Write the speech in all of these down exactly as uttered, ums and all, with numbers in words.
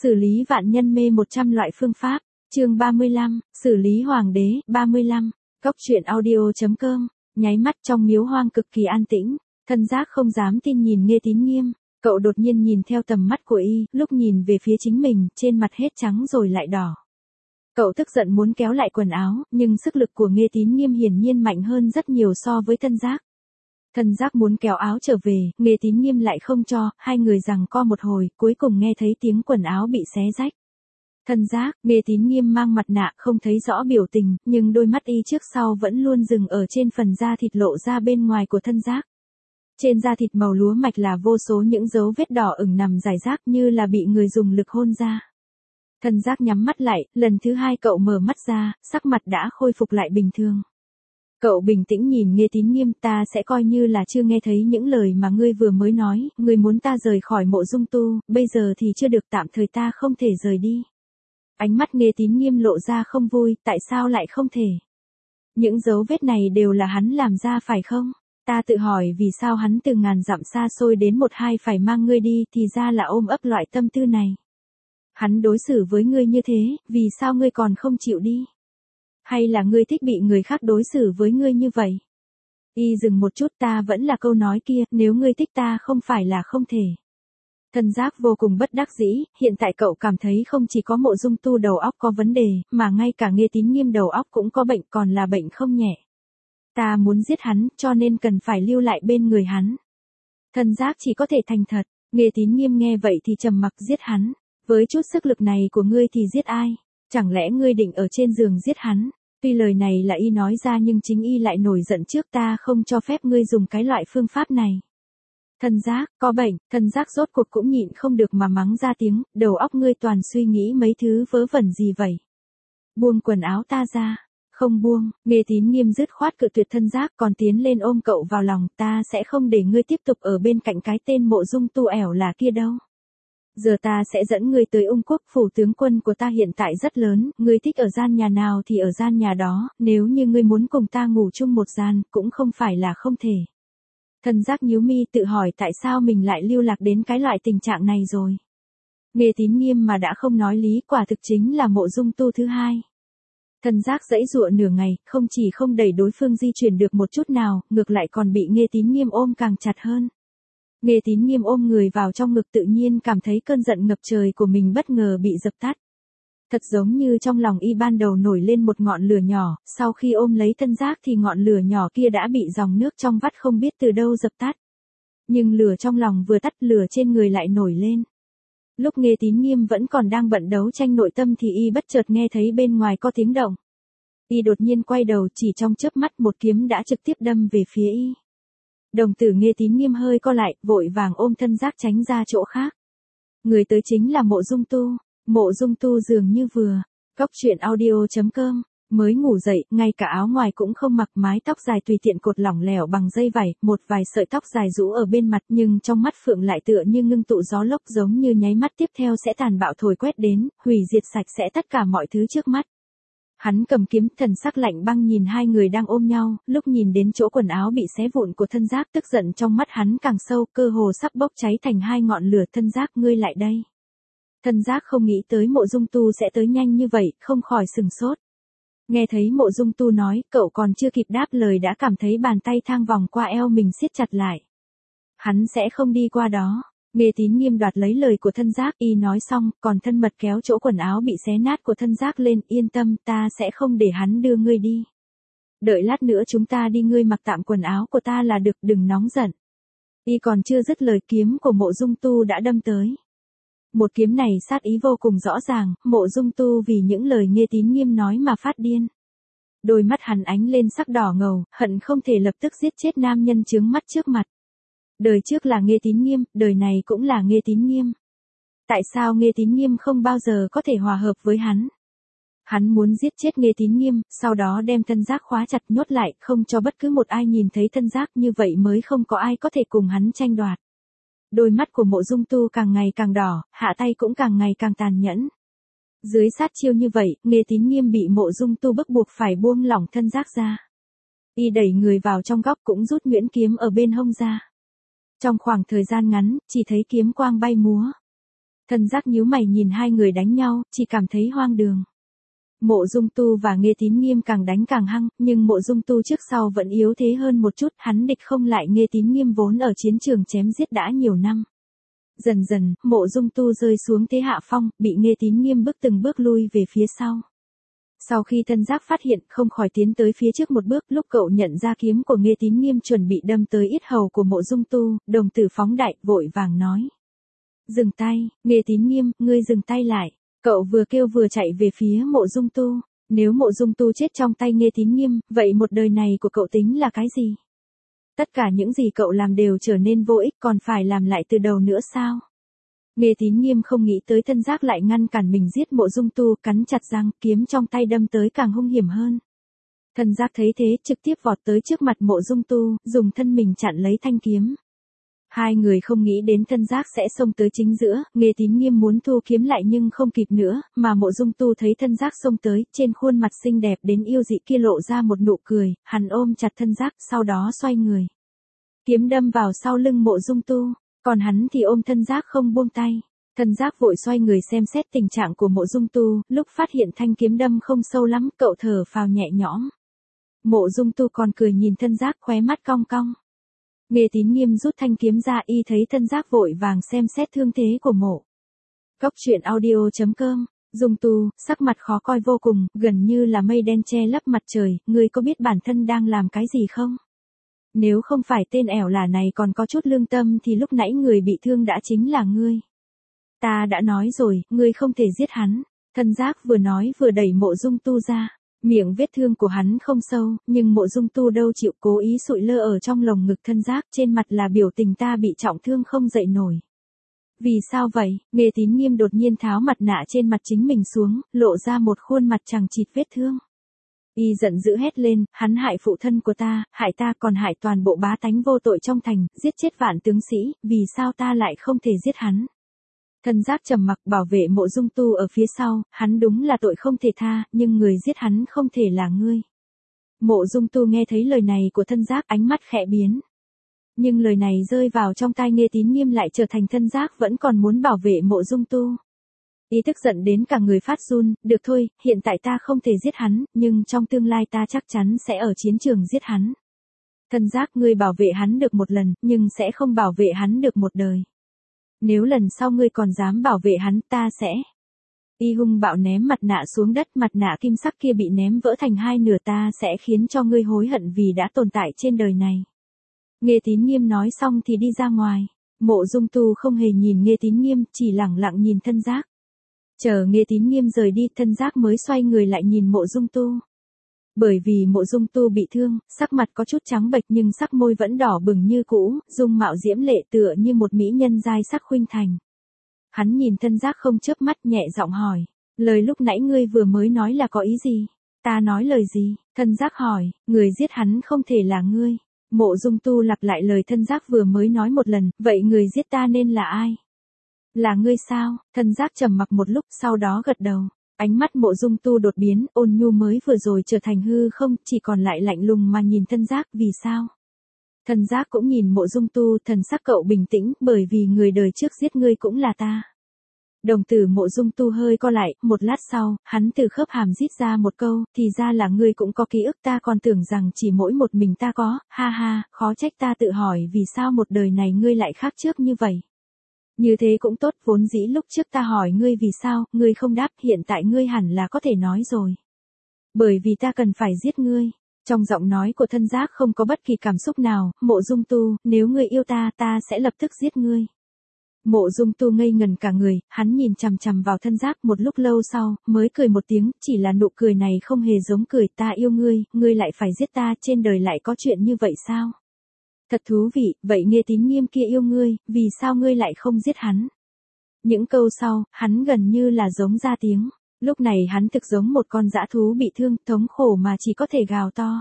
Xử lý vạn nhân mê một trăm loại phương pháp, chương ba mươi lăm, xử lý hoàng đế, ba mươi lăm, cốc truyện audio.com, nháy mắt trong miếu hoang cực kỳ an tĩnh, thân giác không dám tin nhìn Nghê Tín Nghiêm, cậu đột nhiên nhìn theo tầm mắt của y, lúc nhìn về phía chính mình, trên mặt hết trắng rồi lại đỏ. Cậu tức giận muốn kéo lại quần áo, nhưng sức lực của Nghê Tín Nghiêm hiển nhiên mạnh hơn rất nhiều so với thân giác. Thân giác muốn kéo áo trở về, Nghê Tín Nghiêm lại không cho, hai người giằng co một hồi, cuối cùng nghe thấy tiếng quần áo bị xé rách. Thân giác, Nghê Tín Nghiêm mang mặt nạ không thấy rõ biểu tình, nhưng đôi mắt y trước sau vẫn luôn dừng ở trên phần da thịt lộ ra bên ngoài của thân giác. Trên da thịt màu lúa mạch là vô số những dấu vết đỏ ửng nằm rải rác như là bị người dùng lực hôn ra. Thân giác nhắm mắt lại, lần thứ hai cậu mở mắt ra, sắc mặt đã khôi phục lại bình thường. Cậu bình tĩnh nhìn Nghê Tín Nghiêm, ta sẽ coi như là chưa nghe thấy những lời mà ngươi vừa mới nói, ngươi muốn ta rời khỏi Mộ Dung Tu, bây giờ thì chưa được, tạm thời ta không thể rời đi. Ánh mắt Nghê Tín Nghiêm lộ ra không vui, tại sao lại không thể? Những dấu vết này đều là hắn làm ra phải không? Ta tự hỏi vì sao hắn từ ngàn dặm xa xôi đến một hai phải mang ngươi đi, thì ra là ôm ấp loại tâm tư này. Hắn đối xử với ngươi như thế, vì sao ngươi còn không chịu đi? Hay là ngươi thích bị người khác đối xử với ngươi như vậy? Y dừng một chút, ta vẫn là câu nói kia, nếu ngươi thích ta không phải là không thể. Thân giác vô cùng bất đắc dĩ, hiện tại cậu cảm thấy không chỉ có Mộ Dung Tu đầu óc có vấn đề, mà ngay cả Nghê Tín Nghiêm đầu óc cũng có bệnh, còn là bệnh không nhẹ. Ta muốn giết hắn, cho nên cần phải lưu lại bên người hắn. Thân giác chỉ có thể thành thật, Nghê Tín Nghiêm nghe vậy thì trầm mặc. Giết hắn, với chút sức lực này của ngươi thì giết ai? Chẳng lẽ ngươi định ở trên giường giết hắn? Tuy lời này là y nói ra nhưng chính y lại nổi giận trước, ta không cho phép ngươi dùng cái loại phương pháp này. Thân giác, có bệnh, thân giác rốt cuộc cũng nhịn không được mà mắng ra tiếng, đầu óc ngươi toàn suy nghĩ mấy thứ vớ vẩn gì vậy? Buông quần áo ta ra. Không buông, Nghê Tín Nghiêm dứt khoát cự tuyệt thân giác, còn tiến lên ôm cậu vào lòng, ta sẽ không để ngươi tiếp tục ở bên cạnh cái tên Mộ Dung Tu ẻo là kia đâu. Giờ ta sẽ dẫn ngươi tới Ung Quốc, phủ tướng quân của ta hiện tại rất lớn, ngươi thích ở gian nhà nào thì ở gian nhà đó, nếu như ngươi muốn cùng ta ngủ chung một gian, cũng không phải là không thể. Thân giác nhíu mi tự hỏi tại sao mình lại lưu lạc đến cái loại tình trạng này rồi. Nghê Tín Nghiêm mà đã không nói lý, quả thực chính là Mộ Dung Tu thứ hai. Thân giác giãy giụa nửa ngày, không chỉ không đẩy đối phương di chuyển được một chút nào, ngược lại còn bị Nghê Tín Nghiêm ôm càng chặt hơn. Nghê Tín Nghiêm ôm người vào trong ngực, tự nhiên cảm thấy cơn giận ngập trời của mình bất ngờ bị dập tắt. Thật giống như trong lòng y ban đầu nổi lên một ngọn lửa nhỏ, sau khi ôm lấy thân giác thì ngọn lửa nhỏ kia đã bị dòng nước trong vắt không biết từ đâu dập tắt. Nhưng lửa trong lòng vừa tắt, lửa trên người lại nổi lên. Lúc Nghê Tín Nghiêm vẫn còn đang bận đấu tranh nội tâm thì y bất chợt nghe thấy bên ngoài có tiếng động. Y đột nhiên quay đầu, chỉ trong chớp mắt một kiếm đã trực tiếp đâm về phía y. Đồng tử Nghê Tín Nghiêm hơi co lại, vội vàng ôm thân giác tránh ra chỗ khác. Người tới chính là Mộ Dung Tu. Mộ Dung Tu dường như vừa, cốc truyện audio.com, mới ngủ dậy, ngay cả áo ngoài cũng không mặc, mái tóc dài tùy tiện cột lỏng lẻo bằng dây vải, một vài sợi tóc dài rũ ở bên mặt, nhưng trong mắt phượng lại tựa như ngưng tụ gió lốc, giống như nháy mắt tiếp theo sẽ tàn bạo thổi quét đến, hủy diệt sạch sẽ tất cả mọi thứ trước mắt. Hắn cầm kiếm, thần sắc lạnh băng nhìn hai người đang ôm nhau, lúc nhìn đến chỗ quần áo bị xé vụn của thân giác, tức giận trong mắt hắn càng sâu, cơ hồ sắp bốc cháy thành hai ngọn lửa. Thân giác, ngươi lại đây. Thân giác không nghĩ tới Mộ Dung Tu sẽ tới nhanh như vậy, không khỏi sừng sốt. Nghe thấy Mộ Dung Tu nói, cậu còn chưa kịp đáp lời đã cảm thấy bàn tay thang vòng qua eo mình siết chặt lại. Hắn sẽ không đi qua đó. Nghê Tín Nghiêm đoạt lấy lời của thân giác, y nói xong, còn thân mật kéo chỗ quần áo bị xé nát của thân giác lên, yên tâm, ta sẽ không để hắn đưa ngươi đi. Đợi lát nữa chúng ta đi, ngươi mặc tạm quần áo của ta là được, đừng nóng giận. Y còn chưa dứt lời, kiếm của Mộ Dung Tu đã đâm tới. Một kiếm này sát ý vô cùng rõ ràng, Mộ Dung Tu vì những lời Nghê Tín Nghiêm nói mà phát điên. Đôi mắt hắn ánh lên sắc đỏ ngầu, hận không thể lập tức giết chết nam nhân chướng mắt trước mặt. Đời trước là Nghê Tín Nghiêm, đời này cũng là Nghê Tín Nghiêm. Tại sao Nghê Tín Nghiêm không bao giờ có thể hòa hợp với hắn? Hắn muốn giết chết Nghê Tín Nghiêm, sau đó đem thân giác khóa chặt nhốt lại, không cho bất cứ một ai nhìn thấy thân giác, như vậy mới không có ai có thể cùng hắn tranh đoạt. Đôi mắt của Mộ Dung Tu càng ngày càng đỏ, hạ tay cũng càng ngày càng tàn nhẫn. Dưới sát chiêu như vậy, Nghê Tín Nghiêm bị Mộ Dung Tu bức buộc phải buông lỏng thân giác ra. Y đẩy người vào trong góc, cũng rút nhuyễn kiếm ở bên hông ra. Trong khoảng thời gian ngắn, chỉ thấy kiếm quang bay múa. Thân giác nhíu mày nhìn hai người đánh nhau, chỉ cảm thấy hoang đường. Mộ Dung Tu và Nghê Tín Nghiêm càng đánh càng hăng, nhưng Mộ Dung Tu trước sau vẫn yếu thế hơn một chút, hắn địch không lại Nghê Tín Nghiêm vốn ở chiến trường chém giết đã nhiều năm. Dần dần, Mộ Dung Tu rơi xuống thế hạ phong, bị Nghê Tín Nghiêm bước từng bước lui về phía sau. Sau khi thân giác phát hiện, không khỏi tiến tới phía trước một bước, lúc cậu nhận ra kiếm của Nghê Tín Nghiêm chuẩn bị đâm tới yết hầu của Mộ Dung Tu, đồng tử phóng đại, vội vàng nói. Dừng tay, Nghê Tín Nghiêm, ngươi dừng tay lại. Cậu vừa kêu vừa chạy về phía Mộ Dung Tu. Nếu Mộ Dung Tu chết trong tay Nghê Tín Nghiêm, vậy một đời này của cậu tính là cái gì? Tất cả những gì cậu làm đều trở nên vô ích, còn phải làm lại từ đầu nữa sao? Nghê Tín Nghiêm không nghĩ tới thân giác lại ngăn cản mình giết Mộ Dung Tu, cắn chặt răng, kiếm trong tay đâm tới càng hung hiểm hơn. Thân giác thấy thế, trực tiếp vọt tới trước mặt Mộ Dung Tu, dùng thân mình chặn lấy thanh kiếm. Hai người không nghĩ đến thân giác sẽ xông tới chính giữa, Nghê Tín Nghiêm muốn thu kiếm lại nhưng không kịp nữa, mà Mộ Dung Tu thấy thân giác xông tới, trên khuôn mặt xinh đẹp đến yêu dị kia lộ ra một nụ cười, hắn ôm chặt thân giác, sau đó xoay người. Kiếm đâm vào sau lưng Mộ Dung Tu, còn hắn thì ôm thân giác không buông tay. Thân giác vội xoay người xem xét tình trạng của Mộ Dung Tu, lúc phát hiện thanh kiếm đâm không sâu lắm, cậu thở phào nhẹ nhõm. Mộ Dung Tu còn cười nhìn thân giác, khóe mắt cong cong. Nghê Tín Nghiêm rút thanh kiếm ra, y thấy thân giác vội vàng xem xét thương thế của Mộ. Cốc truyện audio chấm com, Dung Tu, sắc mặt khó coi vô cùng, gần như là mây đen che lấp mặt trời, ngươi có biết bản thân đang làm cái gì không? Nếu không phải tên ẻo lả này còn có chút lương tâm thì lúc nãy người bị thương đã chính là ngươi. Ta đã nói rồi, ngươi không thể giết hắn. Thân giác vừa nói vừa đẩy Mộ Dung Tu ra. Miệng vết thương của hắn không sâu, nhưng Mộ Dung Tu đâu chịu, cố ý sụi lơ ở trong lồng ngực thân giác, trên mặt là biểu tình ta bị trọng thương không dậy nổi. Vì sao vậy? Nghê Tín Nghiêm đột nhiên tháo mặt nạ trên mặt chính mình xuống, lộ ra một khuôn mặt chằng chịt vết thương. Y giận dữ hét lên, hắn hại phụ thân của ta, hại ta còn hại toàn bộ bá tánh vô tội trong thành, giết chết vạn tướng sĩ, vì sao ta lại không thể giết hắn? Thân giác trầm mặc bảo vệ Mộ Dung Tu ở phía sau, hắn đúng là tội không thể tha, nhưng người giết hắn không thể là ngươi. Mộ Dung Tu nghe thấy lời này của thân giác, ánh mắt khẽ biến. Nhưng lời này rơi vào trong tai Nghê Tín Nghiêm lại trở thành thân giác vẫn còn muốn bảo vệ Mộ Dung Tu. Ý tức giận đến cả người phát run, được thôi, hiện tại ta không thể giết hắn, nhưng trong tương lai ta chắc chắn sẽ ở chiến trường giết hắn. Thân giác, ngươi bảo vệ hắn được một lần, nhưng sẽ không bảo vệ hắn được một đời. Nếu lần sau ngươi còn dám bảo vệ hắn, ta sẽ... Y hung bạo ném mặt nạ xuống đất, mặt nạ kim sắc kia bị ném vỡ thành hai nửa, ta sẽ khiến cho ngươi hối hận vì đã tồn tại trên đời này. Nghê Tín Nghiêm nói xong thì đi ra ngoài. Mộ Dung Tu không hề nhìn Nghê Tín Nghiêm, chỉ lẳng lặng nhìn thân giác. Chờ Nghê Tín Nghiêm rời đi, thân giác mới xoay người lại nhìn Mộ Dung Tu. Bởi vì Mộ Dung Tu bị thương, sắc mặt có chút trắng bệch nhưng sắc môi vẫn đỏ bừng như cũ, dung mạo diễm lệ tựa như một mỹ nhân giai sắc khuynh thành. Hắn nhìn thân giác không chớp mắt, nhẹ giọng hỏi, lời lúc nãy ngươi vừa mới nói là có ý gì? Ta nói lời gì? Thân giác hỏi, người giết hắn không thể là ngươi. Mộ Dung Tu lặp lại lời thân giác vừa mới nói một lần, vậy người giết ta nên là ai? Là ngươi sao? Thân giác trầm mặc một lúc, sau đó gật đầu. Ánh mắt Mộ Dung Tu đột biến, ôn nhu mới vừa rồi trở thành hư không, chỉ còn lại lạnh lùng mà nhìn thân giác, vì sao? Thân giác cũng nhìn Mộ Dung Tu, thần sắc cậu bình tĩnh, bởi vì người đời trước giết ngươi cũng là ta. Đồng tử Mộ Dung Tu hơi co lại, một lát sau, hắn từ khớp hàm rít ra một câu, thì ra là ngươi cũng có ký ức, ta còn tưởng rằng chỉ mỗi một mình ta có, ha ha, khó trách ta tự hỏi vì sao một đời này ngươi lại khác trước như vậy. Như thế cũng tốt, vốn dĩ lúc trước ta hỏi ngươi vì sao, ngươi không đáp, hiện tại ngươi hẳn là có thể nói rồi. Bởi vì ta cần phải giết ngươi. Trong giọng nói của thân giác không có bất kỳ cảm xúc nào, Mộ Dung Tu, nếu ngươi yêu ta, ta sẽ lập tức giết ngươi. Mộ Dung Tu ngây ngần cả người, hắn nhìn chằm chằm vào thân giác một lúc lâu sau, mới cười một tiếng, chỉ là nụ cười này không hề giống cười, ta yêu ngươi, ngươi lại phải giết ta, trên đời lại có chuyện như vậy sao? Thật thú vị, vậy Nghê Tín Nghiêm kia yêu ngươi, vì sao ngươi lại không giết hắn? Những câu sau, hắn gần như là giống ra tiếng. Lúc này hắn thực giống một con dã thú bị thương, thống khổ mà chỉ có thể gào to.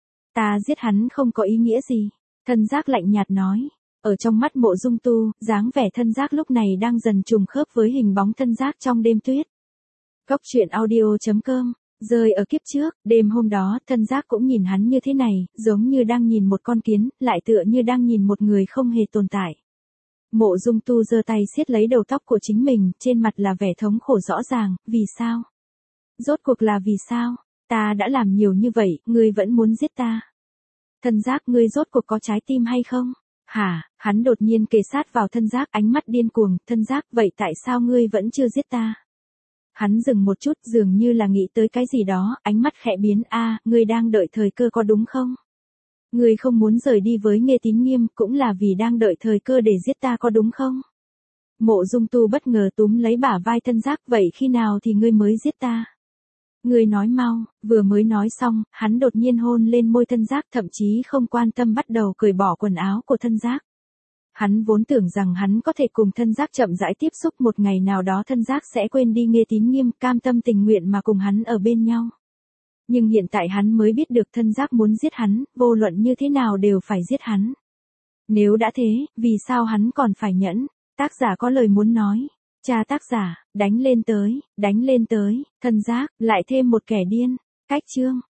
Ta giết hắn không có ý nghĩa gì. Thân giác lạnh nhạt nói. Ở trong mắt Mộ Dung Tu, dáng vẻ thân giác lúc này đang dần trùng khớp với hình bóng thân giác trong đêm tuyết. Cốc truyện audio chấm com. Rơi ở kiếp trước, đêm hôm đó, thân giác cũng nhìn hắn như thế này, giống như đang nhìn một con kiến, lại tựa như đang nhìn một người không hề tồn tại. Mộ Dung Tu giơ tay siết lấy đầu tóc của chính mình, trên mặt là vẻ thống khổ rõ ràng, vì sao? Rốt cuộc là vì sao? Ta đã làm nhiều như vậy, ngươi vẫn muốn giết ta. Thân giác, ngươi rốt cuộc có trái tim hay không? Hả, hắn đột nhiên kề sát vào thân giác, ánh mắt điên cuồng, thân giác, vậy tại sao ngươi vẫn chưa giết ta? Hắn dừng một chút, dường như là nghĩ tới cái gì đó, ánh mắt khẽ biến, a, ngươi đang đợi thời cơ có đúng không? Ngươi không muốn rời đi với Nghê Tín Nghiêm, cũng là vì đang đợi thời cơ để giết ta có đúng không? Mộ Dung Tu bất ngờ túm lấy bả vai thân giác, vậy khi nào thì ngươi mới giết ta? Ngươi nói mau, vừa mới nói xong, hắn đột nhiên hôn lên môi thân giác, thậm chí không quan tâm bắt đầu cởi bỏ quần áo của thân giác. Hắn vốn tưởng rằng hắn có thể cùng thân giác chậm rãi tiếp xúc, một ngày nào đó thân giác sẽ quên đi Nghê Tín Nghiêm, cam tâm tình nguyện mà cùng hắn ở bên nhau. Nhưng hiện tại hắn mới biết được thân giác muốn giết hắn, vô luận như thế nào đều phải giết hắn. Nếu đã thế, vì sao hắn còn phải nhẫn? Tác giả có lời muốn nói. Cha tác giả, đánh lên tới, đánh lên tới, thân giác, lại thêm một kẻ điên. Cách chương.